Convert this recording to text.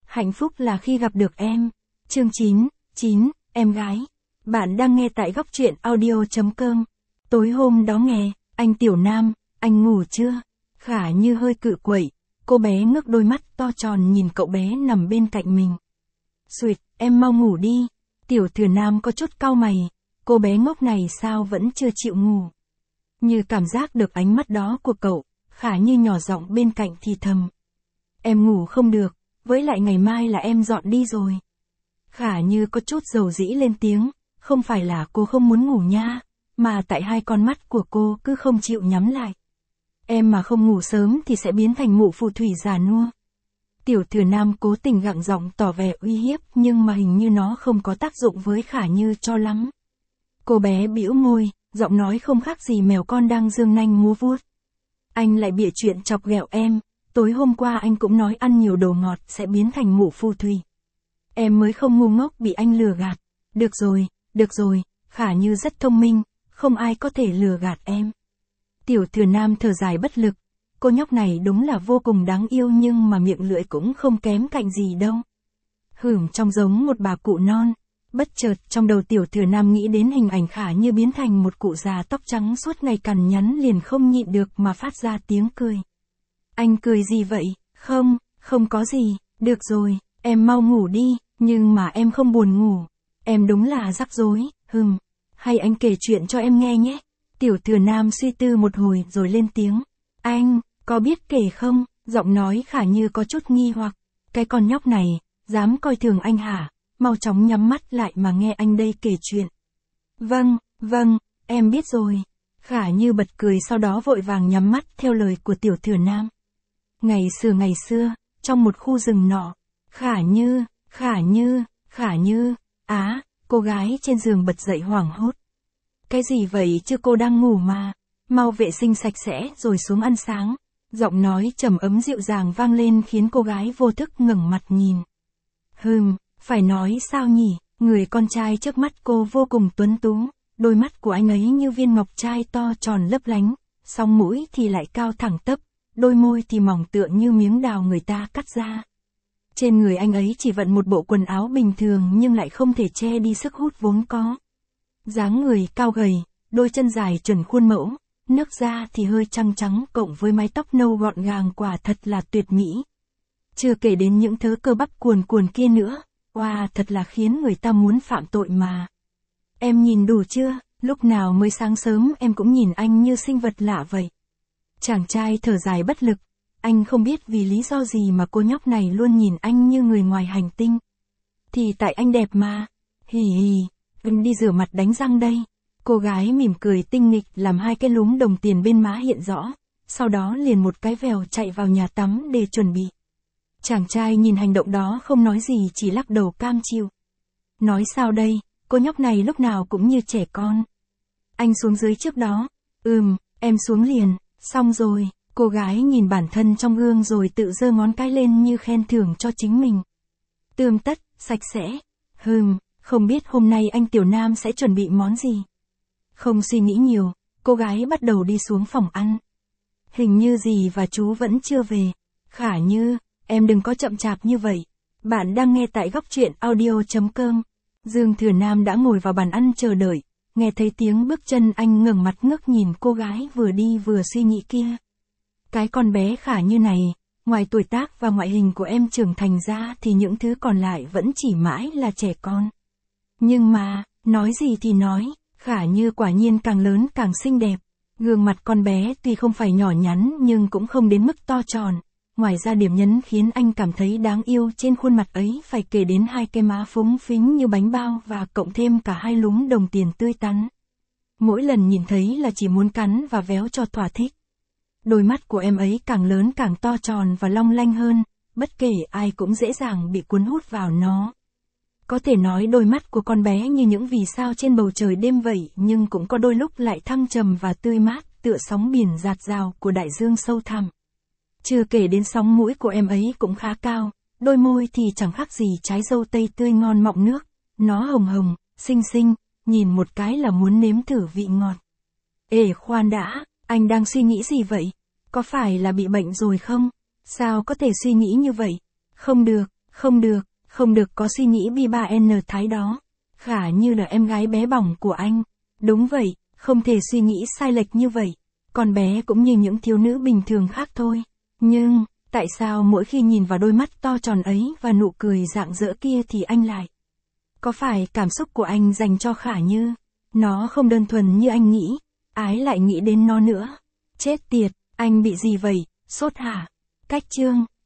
Hạnh phúc là khi gặp được em. Chương 9, em gái. Bạn đang nghe tại góc truyện audio.com. Tối hôm đó nghe, anh Tiểu Nam, anh ngủ chưa? Khả Như hơi cự quậy, cô bé ngước đôi mắt to tròn nhìn cậu bé nằm bên cạnh mình. Xuyệt, em mau ngủ đi. Tiểu Thừa Nam có chút cau mày, cô bé ngốc này sao vẫn chưa chịu ngủ. Như cảm giác được ánh mắt đó của cậu, Khả Như nhỏ giọng bên cạnh thì thầm. Em ngủ không được, với lại ngày mai là em dọn đi rồi. Khả Như có chút dầu dĩ lên tiếng, không phải là cô không muốn ngủ nha, mà tại hai con mắt của cô cứ không chịu nhắm lại. Em mà không ngủ sớm thì sẽ biến thành mụ phù thủy già nua. Tiểu Thừa Nam cố tình gặng giọng tỏ vẻ uy hiếp nhưng mà hình như nó không có tác dụng với Khả Như cho lắm. Cô bé bĩu môi, giọng nói không khác gì mèo con đang giương nanh múa vuốt. Anh lại bịa chuyện chọc ghẹo em, tối hôm qua anh cũng nói ăn nhiều đồ ngọt sẽ biến thành mụ phù thủy. Em mới không ngu ngốc bị anh lừa gạt. Được rồi, Khả Như rất thông minh, không ai có thể lừa gạt em. Tiểu Thừa Nam thở dài bất lực, cô nhóc này đúng là vô cùng đáng yêu nhưng mà miệng lưỡi cũng không kém cạnh gì đâu. Trông giống một bà cụ non. Bất chợt trong đầu Tiểu Thừa Nam nghĩ đến hình ảnh Khả Như biến thành một cụ già tóc trắng suốt ngày cằn nhằn liền không nhịn được mà phát ra tiếng cười. Anh cười gì vậy? Không có gì, được rồi, em mau ngủ đi, nhưng mà em không buồn ngủ. Em đúng là rắc rối, hay anh kể chuyện cho em nghe nhé. Tiểu Thừa Nam suy tư một hồi rồi lên tiếng. Anh, có biết kể không? Giọng nói Khả Như có chút nghi hoặc. Cái con nhóc này, dám coi thường anh hả? Mau chóng nhắm mắt lại mà nghe anh đây kể chuyện. Vâng, em biết rồi. Khả Như bật cười sau đó vội vàng nhắm mắt theo lời của Tiểu Thừa Nam. Ngày xưa, trong một khu rừng nọ, Khả Như, cô gái trên giường bật dậy hoảng hốt. Cái gì vậy chứ cô đang ngủ mà, mau vệ sinh sạch sẽ rồi xuống ăn sáng. Giọng nói trầm ấm dịu dàng vang lên khiến cô gái vô thức ngẩng mặt nhìn. Phải nói sao nhỉ, người con trai trước mắt cô vô cùng tuấn tú, đôi mắt của anh ấy như viên ngọc trai to tròn lấp lánh, song mũi thì lại cao thẳng tắp, đôi môi thì mỏng tựa như miếng đào người ta cắt ra. Trên người anh ấy chỉ vận một bộ quần áo bình thường nhưng lại không thể che đi sức hút vốn có. Dáng người cao gầy, đôi chân dài chuẩn khuôn mẫu, nước da thì hơi trắng cộng với mái tóc nâu gọn gàng quả thật là tuyệt mỹ. Chưa kể đến những thớ cơ bắp cuồn kia nữa, thật là khiến người ta muốn phạm tội mà. Em nhìn đủ chưa, lúc nào mới sáng sớm em cũng nhìn anh như sinh vật lạ vậy. Chàng trai thở dài bất lực, anh không biết vì lý do gì mà cô nhóc này luôn nhìn anh như người ngoài hành tinh. Thì tại anh đẹp mà. Em đi rửa mặt đánh răng đây. Cô gái mỉm cười tinh nghịch làm hai cái lúm đồng tiền bên má hiện rõ, sau đó liền một cái vèo chạy vào nhà tắm để chuẩn bị. Chàng trai nhìn hành động đó không nói gì chỉ lắc đầu cam chịu. Nói sao đây, cô nhóc này lúc nào cũng như trẻ con. Anh xuống dưới trước đó. Em xuống liền, xong rồi. Cô gái nhìn bản thân trong gương rồi tự giơ ngón cái lên như khen thưởng cho chính mình. Tươm tất, sạch sẽ. Không biết hôm nay anh Tiểu Nam sẽ chuẩn bị món gì. Không suy nghĩ nhiều, cô gái bắt đầu đi xuống phòng ăn. Hình như dì và chú vẫn chưa về. Khả Như, em đừng có chậm chạp như vậy. Bạn đang nghe tại góc truyện audio.com. Dương Thừa Nam đã ngồi vào bàn ăn chờ đợi, nghe thấy tiếng bước chân anh ngẩng mặt ngước nhìn cô gái vừa đi vừa suy nghĩ kia. Cái con bé Khả Như này, ngoài tuổi tác và ngoại hình của em trưởng thành ra thì những thứ còn lại vẫn chỉ mãi là trẻ con. Nhưng mà, nói gì thì nói, Khả Như quả nhiên càng lớn càng xinh đẹp. Gương mặt con bé tuy không phải nhỏ nhắn nhưng cũng không đến mức to tròn. Ngoài ra điểm nhấn khiến anh cảm thấy đáng yêu trên khuôn mặt ấy phải kể đến hai cái má phúng phính như bánh bao và cộng thêm cả hai lúm đồng tiền tươi tắn. Mỗi lần nhìn thấy là chỉ muốn cắn và véo cho thỏa thích. Đôi mắt của em ấy càng lớn càng to tròn và long lanh hơn, bất kể ai cũng dễ dàng bị cuốn hút vào nó. Có thể nói đôi mắt của con bé như những vì sao trên bầu trời đêm vậy nhưng cũng có đôi lúc lại thăng trầm và tươi mát tựa sóng biển dạt dào của đại dương sâu thẳm. Chưa kể đến sóng mũi của em ấy cũng khá cao, đôi môi thì chẳng khác gì trái dâu tây tươi ngon mọng nước, nó hồng hồng, xinh xinh, nhìn một cái là muốn nếm thử vị ngọt. Ê khoan đã, anh đang suy nghĩ gì vậy? Có phải là bị bệnh rồi không? Sao có thể suy nghĩ như vậy? Không được, Không được có suy nghĩ bi ba n thái đó. Khả Như là em gái bé bỏng của anh. Đúng vậy, không thể suy nghĩ sai lệch như vậy. Con bé cũng như những thiếu nữ bình thường khác thôi. Nhưng, tại sao mỗi khi nhìn vào đôi mắt to tròn ấy và nụ cười rạng rỡ kia thì anh lại... Có phải cảm xúc của anh dành cho Khả Như? Nó không đơn thuần như anh nghĩ. Ái lại nghĩ đến nó nữa. Chết tiệt, anh bị gì vậy? Sốt hả? Cách chương